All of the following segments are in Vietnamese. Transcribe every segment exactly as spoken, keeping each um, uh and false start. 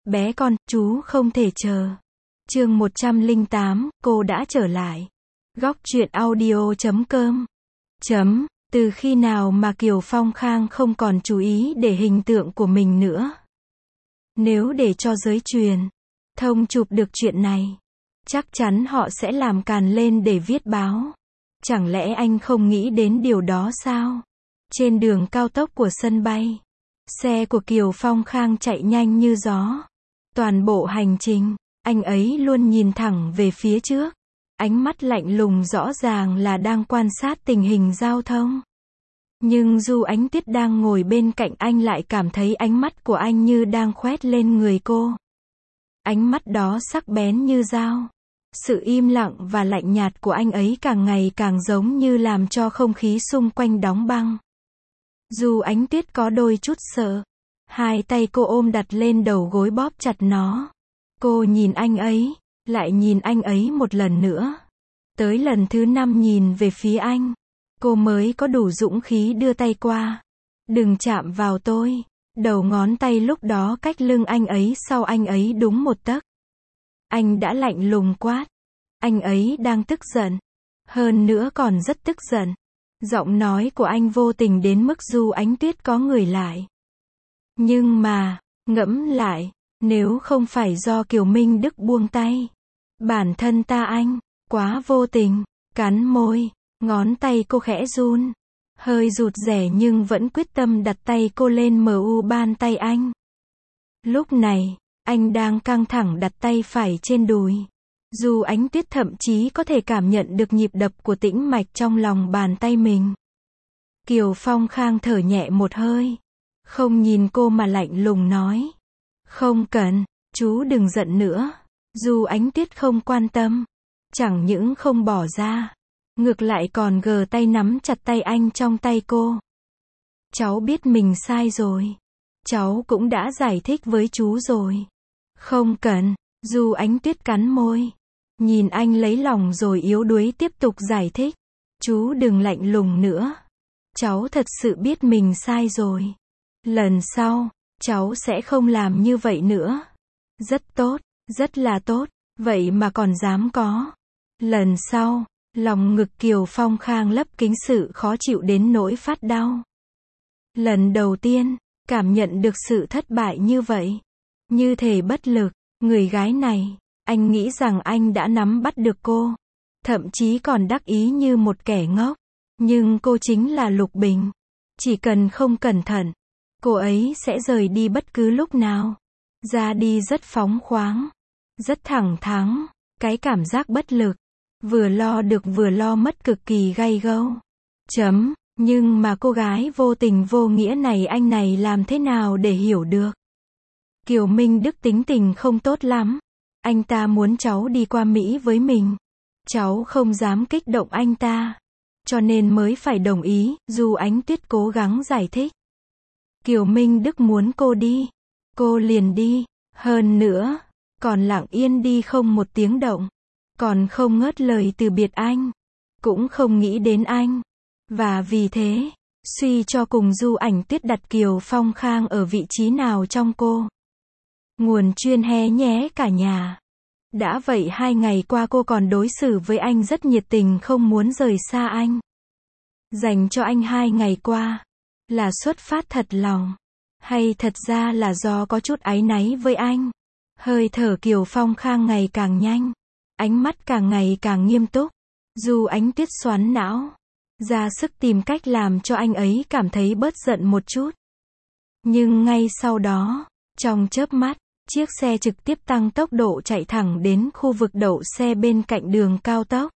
Bé con, chú không thể chờ. Chương một trăm lẻ tám, cô đã trở lại. Góc truyện audio chấm com. Chấm, từ khi nào mà Kiều Phong Khang không còn chú ý để hình tượng của mình nữa. Nếu để cho giới truyền thông chụp được chuyện này, chắc chắn họ sẽ làm càn lên để viết báo. Chẳng lẽ anh không nghĩ đến điều đó sao? Trên đường cao tốc của sân bay, xe của Kiều Phong Khang chạy nhanh như gió. Toàn bộ hành trình, anh ấy luôn nhìn thẳng về phía trước. Ánh mắt lạnh lùng rõ ràng là đang quan sát tình hình giao thông. Nhưng Du Ánh Tuyết đang ngồi bên cạnh anh lại cảm thấy ánh mắt của anh như đang khoét lên người cô. Ánh mắt đó sắc bén như dao. Sự im lặng và lạnh nhạt của anh ấy càng ngày càng giống như làm cho không khí xung quanh đóng băng. Du Ánh Tuyết có đôi chút sợ. Hai tay cô ôm đặt lên đầu gối bóp chặt nó. Cô nhìn anh ấy, lại nhìn anh ấy một lần nữa. Tới lần thứ năm nhìn về phía anh, cô mới có đủ dũng khí đưa tay qua. Đừng chạm vào tôi. Đầu ngón tay lúc đó cách lưng anh ấy sau anh ấy đúng một tấc. Anh đã lạnh lùng quát. Anh ấy đang tức giận. Hơn nữa còn rất tức giận. Giọng nói của anh vô tình đến mức Du Ánh Tuyết có người lại. Nhưng mà, ngẫm lại, nếu không phải do Kiều Minh Đức buông tay, bản thân ta anh, quá vô tình, cắn môi, ngón tay cô khẽ run, hơi rụt rè nhưng vẫn quyết tâm đặt tay cô lên mu bàn tay anh. Lúc này, anh đang căng thẳng đặt tay phải trên đùi. Du Ánh Tuyết thậm chí có thể cảm nhận được nhịp đập của tĩnh mạch trong lòng bàn tay mình. Kiều Phong Khang thở nhẹ một hơi. Không nhìn cô mà lạnh lùng nói. Không cần, chú đừng giận nữa. Du Ánh Tuyết không quan tâm. Chẳng những không bỏ ra. Ngược lại còn gờ tay nắm chặt tay anh trong tay cô. Cháu biết mình sai rồi. Cháu cũng đã giải thích với chú rồi. Không cần, Du Ánh Tuyết cắn môi. Nhìn anh lấy lòng rồi yếu đuối tiếp tục giải thích. Chú đừng lạnh lùng nữa. Cháu thật sự biết mình sai rồi. Lần sau, cháu sẽ không làm như vậy nữa. Rất tốt, rất là tốt, vậy mà còn dám có. Lần sau, lòng ngực Kiều Phong Khang lấp kín sự khó chịu đến nỗi phát đau. Lần đầu tiên, cảm nhận được sự thất bại như vậy. Như thể bất lực, người gái này, anh nghĩ rằng anh đã nắm bắt được cô. Thậm chí còn đắc ý như một kẻ ngốc. Nhưng cô chính là Lục Bình. Chỉ cần không cẩn thận, cô ấy sẽ rời đi bất cứ lúc nào. Ra đi rất phóng khoáng, rất thẳng thắn, cái cảm giác bất lực, vừa lo được vừa lo mất cực kỳ gay gâu. Chấm, nhưng mà cô gái vô tình vô nghĩa này anh này làm thế nào để hiểu được. Kiều Minh Đức tính tình không tốt lắm. Anh ta muốn cháu đi qua Mỹ với mình. Cháu không dám kích động anh ta. Cho nên mới phải đồng ý, Du Ánh Tuyết cố gắng giải thích. Kiều Minh Đức muốn cô đi. Cô liền đi. Hơn nữa, còn lặng yên đi không một tiếng động. Còn không ngớt lời từ biệt anh. Cũng không nghĩ đến anh. Và vì thế, suy cho cùng Du Ánh Tuyết đặt Kiều Phong Khang ở vị trí nào trong cô. Nguồn chuyên he nhé cả nhà. Đã vậy hai ngày qua cô còn đối xử với anh rất nhiệt tình không muốn rời xa anh. Dành cho anh hai ngày qua. Là xuất phát thật lòng. Hay thật ra là do có chút áy náy với anh. Hơi thở Kiều Phong Khang ngày càng nhanh. Ánh mắt càng ngày càng nghiêm túc. Du Ánh Tuyết xoắn não. Ra sức tìm cách làm cho anh ấy cảm thấy bớt giận một chút. Nhưng ngay sau đó, trong chớp mắt, chiếc xe trực tiếp tăng tốc độ chạy thẳng đến khu vực đậu xe bên cạnh đường cao tốc.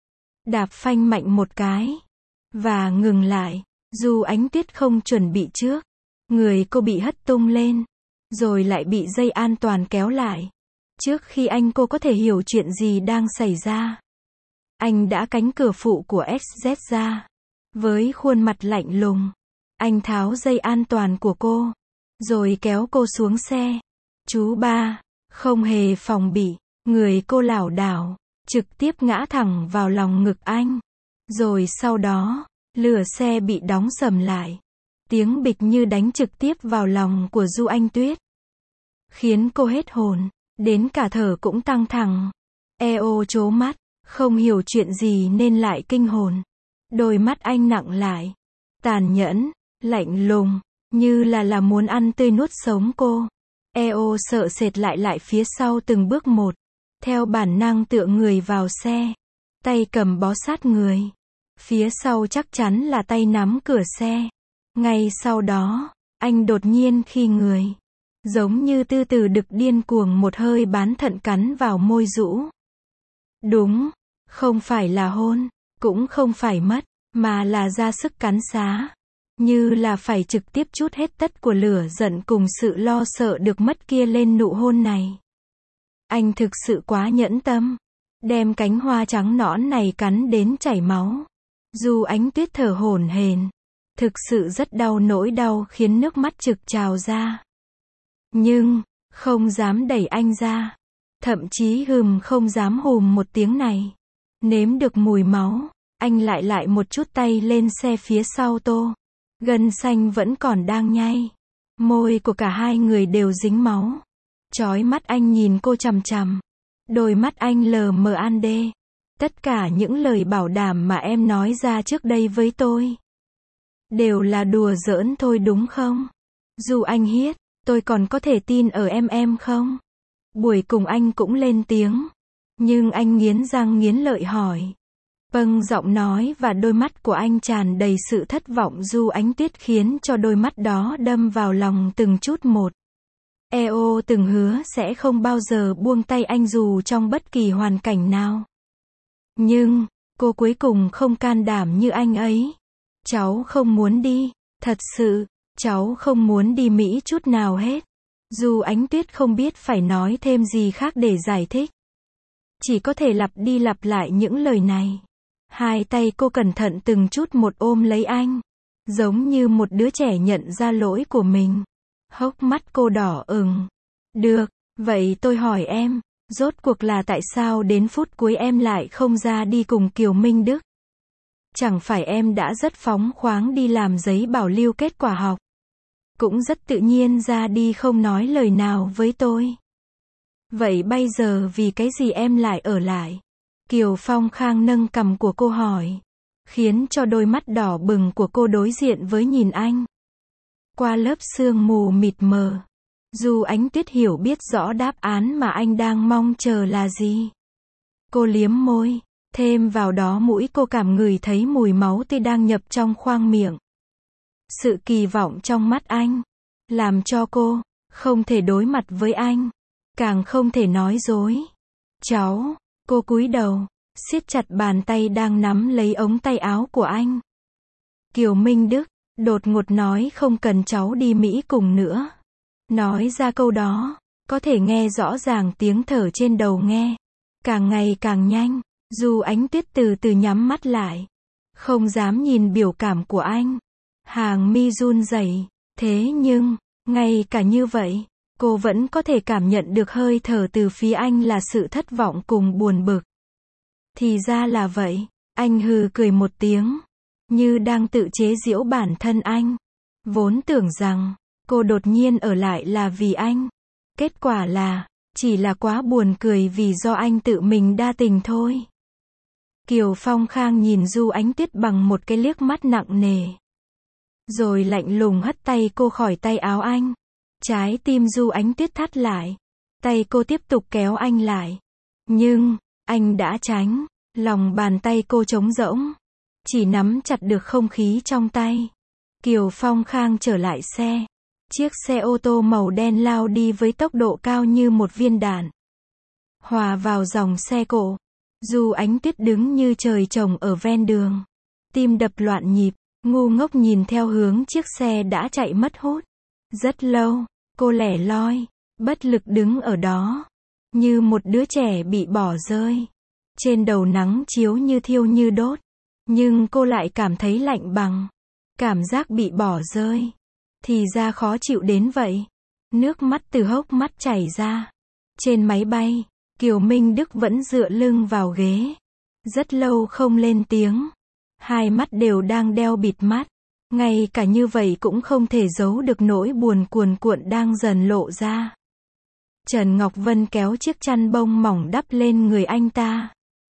Đạp phanh mạnh một cái. Và ngừng lại. Du Ánh Tuyết không chuẩn bị trước. Người cô bị hất tung lên. Rồi lại bị dây an toàn kéo lại. Trước khi anh cô có thể hiểu chuyện gì đang xảy ra. Anh đã cánh cửa phụ của ét dét ra. Với khuôn mặt lạnh lùng. Anh tháo dây an toàn của cô. Rồi kéo cô xuống xe. Chú ba, không hề phòng bị, người cô lảo đảo, trực tiếp ngã thẳng vào lòng ngực anh. Rồi sau đó, lửa xe bị đóng sầm lại. Tiếng bịch như đánh trực tiếp vào lòng của Du Ánh Tuyết. khiến cô hết hồn, đến cả thở cũng căng thẳng. Eo trố mắt, không hiểu chuyện gì nên lại kinh hồn. Đôi mắt anh nặng lại, tàn nhẫn, lạnh lùng, như là là muốn ăn tươi nuốt sống cô. Eo sợ sệt lại lại phía sau từng bước một, theo bản năng tựa người vào xe, tay cầm bó sát người. Phía sau chắc chắn là tay nắm cửa xe. Ngay sau đó, anh đột nhiên khi người, giống như tư tử đực điên cuồng một hơi bán thận cắn vào môi rũ. Đúng, không phải là hôn, cũng không phải mất, mà là ra sức cắn xá. Như là phải trực tiếp trút hết tất của lửa giận cùng sự lo sợ được mất kia lên nụ hôn này. Anh thực sự quá nhẫn tâm, đem cánh hoa trắng nõn này cắn đến chảy máu. Dù Ánh Tuyết thở hổn hển, thực sự rất đau, nỗi đau khiến nước mắt trực trào ra. Nhưng, không dám đẩy anh ra. Thậm chí hừm không dám hùm một tiếng này. Nếm được mùi máu, anh lại lại một chút tay lên xe phía sau tô. Gân xanh vẫn còn đang nhay. Môi của cả hai người đều dính máu. Chói mắt anh nhìn cô chằm chằm. Đôi mắt anh lờ mờ an đê. Tất cả những lời bảo đảm mà em nói ra trước đây với tôi đều là đùa giỡn thôi đúng không? Dù anh hiết, tôi còn có thể tin ở em em không? Buổi cùng anh cũng lên tiếng. Nhưng anh nghiến răng nghiến lợi hỏi. Vâng, giọng nói và đôi mắt của anh tràn đầy sự thất vọng. Dù Ánh Tuyết khiến cho đôi mắt đó đâm vào lòng từng chút một. Eo từng hứa sẽ không bao giờ buông tay anh dù trong bất kỳ hoàn cảnh nào. Nhưng, cô cuối cùng không can đảm như anh ấy. Cháu không muốn đi, thật sự, cháu không muốn đi Mỹ chút nào hết. Dù Ánh Tuyết không biết phải nói thêm gì khác để giải thích. Chỉ có thể lặp đi lặp lại những lời này. Hai tay cô cẩn thận từng chút một ôm lấy anh. Giống như một đứa trẻ nhận ra lỗi của mình. Hốc mắt cô đỏ ửng. Được, vậy tôi hỏi em. Rốt cuộc là tại sao đến phút cuối em lại không ra đi cùng Kiều Minh Đức? Chẳng phải em đã rất phóng khoáng đi làm giấy bảo lưu kết quả học. Cũng rất tự nhiên ra đi không nói lời nào với tôi. Vậy bây giờ vì cái gì em lại ở lại? Kiều Phong Khang nâng cằm của cô hỏi. Khiến cho đôi mắt đỏ bừng của cô đối diện với nhìn anh. Qua lớp sương mù mịt mờ. Dù Ánh Tuyết hiểu biết rõ đáp án mà anh đang mong chờ là gì. Cô liếm môi, thêm vào đó mũi cô cảm ngửi thấy mùi máu tươi đang nhập trong khoang miệng. Sự kỳ vọng trong mắt anh, làm cho cô, không thể đối mặt với anh, càng không thể nói dối. Cháu, cô cúi đầu, siết chặt bàn tay đang nắm lấy ống tay áo của anh. Kiều Minh Đức, đột ngột nói không cần cháu đi Mỹ cùng nữa. Nói ra câu đó, có thể nghe rõ ràng tiếng thở trên đầu nghe. Càng ngày càng nhanh, dù Ánh Tuyết từ từ nhắm mắt lại. Không dám nhìn biểu cảm của anh. Hàng mi run rẩy. Thế nhưng, ngay cả như vậy, cô vẫn có thể cảm nhận được hơi thở từ phía anh là sự thất vọng cùng buồn bực. Thì ra là vậy, anh hừ cười một tiếng. Như đang tự chế giễu bản thân anh. Vốn tưởng rằng, cô đột nhiên ở lại là vì anh. Kết quả là, chỉ là quá buồn cười vì do anh tự mình đa tình thôi. Kiều Phong Khang nhìn Du Ánh Tuyết bằng một cái liếc mắt nặng nề. Rồi lạnh lùng hất tay cô khỏi tay áo anh. Trái tim Du Ánh Tuyết thắt lại. Tay cô tiếp tục kéo anh lại. Nhưng, anh đã tránh. Lòng bàn tay cô trống rỗng. Chỉ nắm chặt được không khí trong tay. Kiều Phong Khang trở lại xe. Chiếc xe ô tô màu đen lao đi với tốc độ cao như một viên đạn. Hòa vào dòng xe cộ. Du Ánh Tuyết đứng như trời trồng ở ven đường. Tim đập loạn nhịp, ngu ngốc nhìn theo hướng chiếc xe đã chạy mất hút. Rất lâu, cô lẻ loi, bất lực đứng ở đó. Như một đứa trẻ bị bỏ rơi. Trên đầu nắng chiếu như thiêu như đốt. Nhưng cô lại cảm thấy lạnh bằng. Cảm giác bị bỏ rơi. Thì ra khó chịu đến vậy. Nước mắt từ hốc mắt chảy ra. Trên máy bay, Kiều Minh Đức vẫn dựa lưng vào ghế. Rất lâu không lên tiếng. Hai mắt đều đang đeo bịt mắt. Ngay cả như vậy cũng không thể giấu được nỗi buồn cuồn cuộn đang dần lộ ra. Trần Ngọc Vân kéo chiếc chăn bông mỏng đắp lên người anh ta.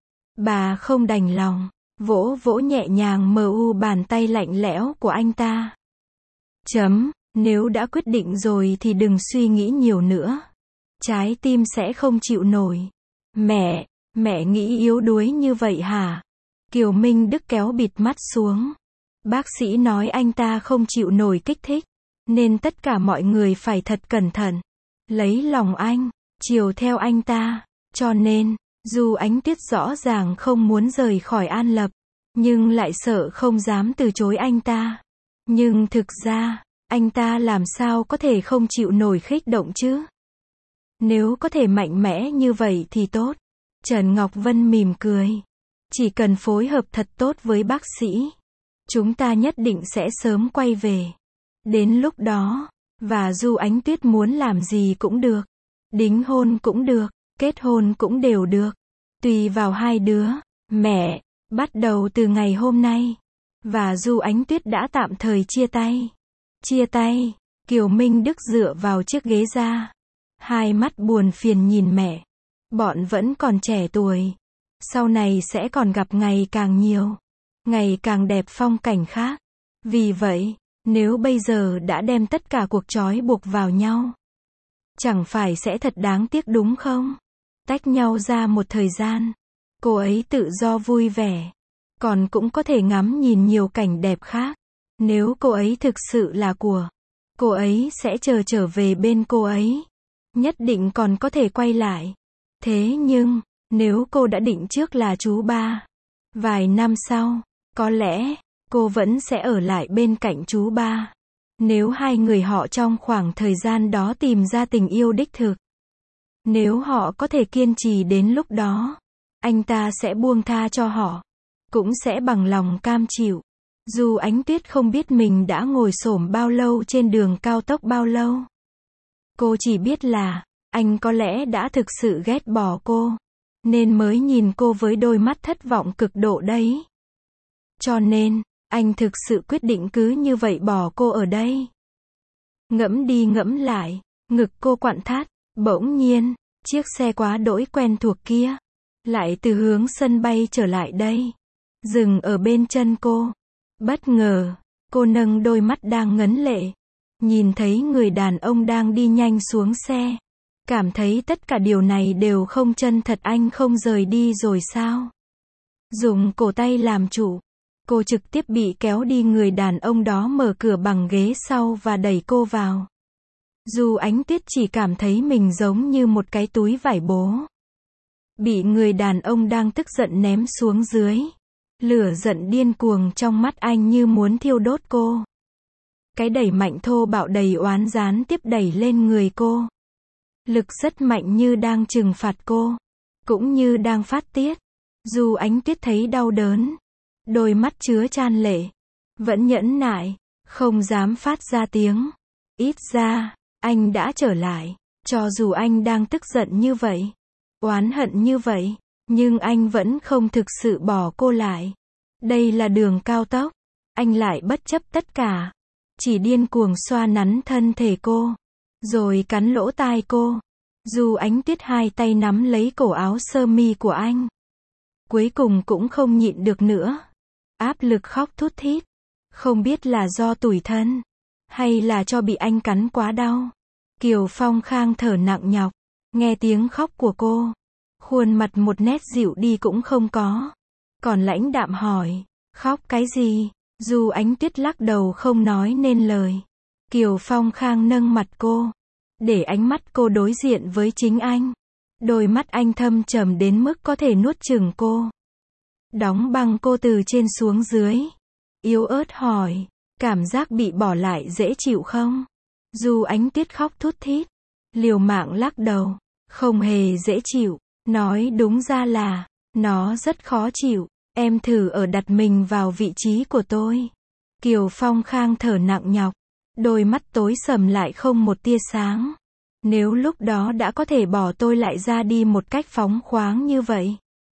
Bà không đành lòng, vỗ vỗ nhẹ nhàng mờ u bàn tay lạnh lẽo của anh ta. Chấm, nếu đã quyết định rồi thì đừng suy nghĩ nhiều nữa. Trái tim sẽ không chịu nổi. Mẹ, mẹ nghĩ yếu đuối như vậy hả? Kiều Minh Đức kéo bịt mắt xuống. Bác sĩ nói anh ta không chịu nổi kích thích, nên tất cả mọi người phải thật cẩn thận. Lấy lòng anh, chiều theo anh ta. Cho nên, dù Ánh Tuyết rõ ràng không muốn rời khỏi An Lập, nhưng lại sợ không dám từ chối anh ta. Nhưng thực ra, anh ta làm sao có thể không chịu nổi kích động chứ? Nếu có thể mạnh mẽ như vậy thì tốt. Trần Ngọc Vân mỉm cười. Chỉ cần phối hợp thật tốt với bác sĩ, chúng ta nhất định sẽ sớm quay về. Đến lúc đó, và dù Ánh Tuyết muốn làm gì cũng được. Đính hôn cũng được, kết hôn cũng đều được. Tùy vào hai đứa. Mẹ, bắt đầu từ ngày hôm nay, và dù Ánh Tuyết đã tạm thời chia tay. Chia tay, Kiều Minh Đức dựa vào chiếc ghế ra. Hai mắt buồn phiền nhìn mẹ. Bọn vẫn còn trẻ tuổi. Sau này sẽ còn gặp ngày càng nhiều, ngày càng đẹp phong cảnh khác. Vì vậy, nếu bây giờ đã đem tất cả cuộc trói buộc vào nhau, chẳng phải sẽ thật đáng tiếc đúng không? Tách nhau ra một thời gian, cô ấy tự do vui vẻ, còn cũng có thể ngắm nhìn nhiều cảnh đẹp khác. Nếu cô ấy thực sự là của, cô ấy sẽ chờ trở về bên cô ấy. Nhất định còn có thể quay lại. Thế nhưng, nếu cô đã định trước là chú ba, vài năm sau, có lẽ, cô vẫn sẽ ở lại bên cạnh chú ba. Nếu hai người họ trong khoảng thời gian đó tìm ra tình yêu đích thực, nếu họ có thể kiên trì đến lúc đó, anh ta sẽ buông tha cho họ, cũng sẽ bằng lòng cam chịu. Dù Ánh Tuyết không biết mình đã ngồi xổm bao lâu trên đường cao tốc bao lâu. Cô chỉ biết là, anh có lẽ đã thực sự ghét bỏ cô, nên mới nhìn cô với đôi mắt thất vọng cực độ đấy. Cho nên, anh thực sự quyết định cứ như vậy bỏ cô ở đây. Ngẫm đi ngẫm lại, ngực cô quặn thắt, bỗng nhiên, chiếc xe quá đỗi quen thuộc kia, lại từ hướng sân bay trở lại đây, dừng ở bên chân cô. Bất ngờ, cô nâng đôi mắt đang ngấn lệ, nhìn thấy người đàn ông đang đi nhanh xuống xe. Cảm thấy tất cả điều này đều không chân thật. Anh không rời đi rồi sao? Dùng cổ tay làm chủ, cô trực tiếp bị kéo đi. Người đàn ông đó mở cửa bằng ghế sau và đẩy cô vào. Dù Ánh Tuyết chỉ cảm thấy mình giống như một cái túi vải bố, bị người đàn ông đang tức giận ném xuống dưới. Lửa giận điên cuồng trong mắt anh như muốn thiêu đốt cô. Cái đẩy mạnh thô bạo đầy oán gián tiếp đẩy lên người cô. Lực rất mạnh như đang trừng phạt cô, cũng như đang phát tiết. Dù Ánh Tuyết thấy đau đớn, đôi mắt chứa chan lệ, vẫn nhẫn nại, không dám phát ra tiếng. Ít ra, anh đã trở lại, cho dù anh đang tức giận như vậy, oán hận như vậy, nhưng anh vẫn không thực sự bỏ cô lại. Đây là đường cao tốc, anh lại bất chấp tất cả, chỉ điên cuồng xoa nắn thân thể cô, rồi cắn lỗ tai cô. Dù Ánh Tuyết hai tay nắm lấy cổ áo sơ mi của anh, cuối cùng cũng không nhịn được nữa, áp lực khóc thút thít. Không biết là do tủi thân, hay là cho bị anh cắn quá đau. Kiều Phong Khang thở nặng nhọc, nghe tiếng khóc của cô, khuôn mặt một nét dịu đi cũng không có, còn lãnh đạm hỏi, khóc cái gì? Dù Ánh Tuyết lắc đầu không nói nên lời. Kiều Phong Khang nâng mặt cô, để ánh mắt cô đối diện với chính anh. Đôi mắt anh thâm trầm đến mức có thể nuốt chửng cô, đóng băng cô từ trên xuống dưới. Yếu ớt hỏi, cảm giác bị bỏ lại dễ chịu không? Dù Ánh Tuyết khóc thút thít, liều mạng lắc đầu, không hề dễ chịu. Nói đúng ra là, nó rất khó chịu. Em thử ở đặt mình vào vị trí của tôi. Kiều Phong Khang thở nặng nhọc, đôi mắt tối sầm lại không một tia sáng. Nếu lúc đó đã có thể bỏ tôi lại ra đi một cách phóng khoáng như vậy,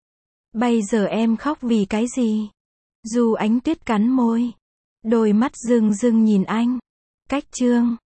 bây giờ em khóc vì cái gì? Dù Ánh Tuyết cắn môi, đôi mắt rưng rưng nhìn anh. Cách chương